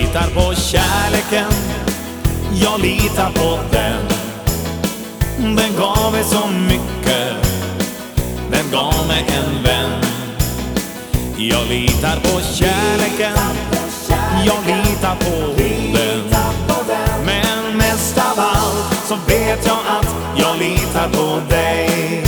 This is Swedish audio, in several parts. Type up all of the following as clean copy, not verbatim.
litar på kärleken, jag litar på den. Den gav mig så mycket, den gav mig en vän. Jag litar på kärleken, jag litar på den. Men mest av allt så vet jag att jag litar på dig.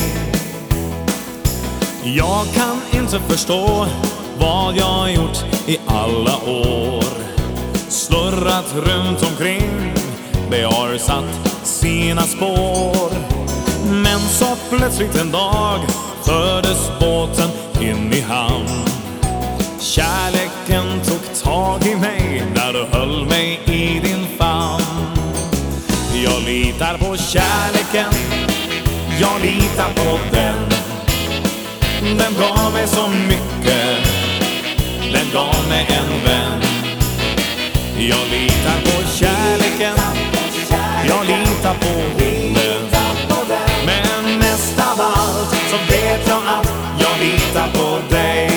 Jag kan inte förstå vad jag har gjort i alla år. Slurrat runt omkring, det har satt sina spår. Men så plötsligt en dag fördes båten in i hamn. Kärleken tog tag i mig när du höll mig i din famn. Jag litar på kärleken, jag litar på den. Den gav mig så mycket, den gav mig en vän. Jag litar på kärleken, jag litar på den. Men mest av allt så vet jag att jag litar på dig.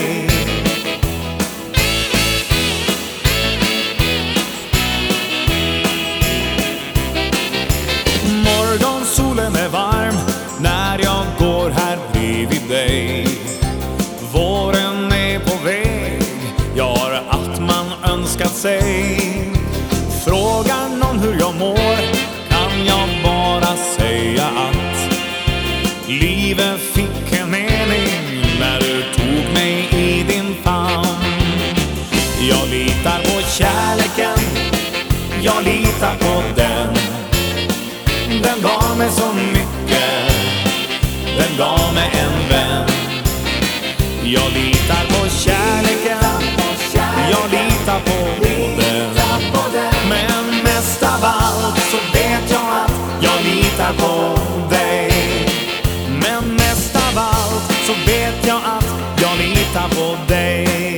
Morgonsolen är varm när jag går här bredvid dig. Våren är på väg, jag har allt man önskat sig. Frågar någon hur jag mår kan jag bara säga att livet fick en mening när du tog mig i din famn. Jag litar på kärleken, jag litar på den. Den gav mig så mycket, den gav mig en vän. Jag litar på kärleken, jag litar på den. Men mest av allt så vet jag att jag litar på dig. Men mest av allt så vet jag att jag litar på dig.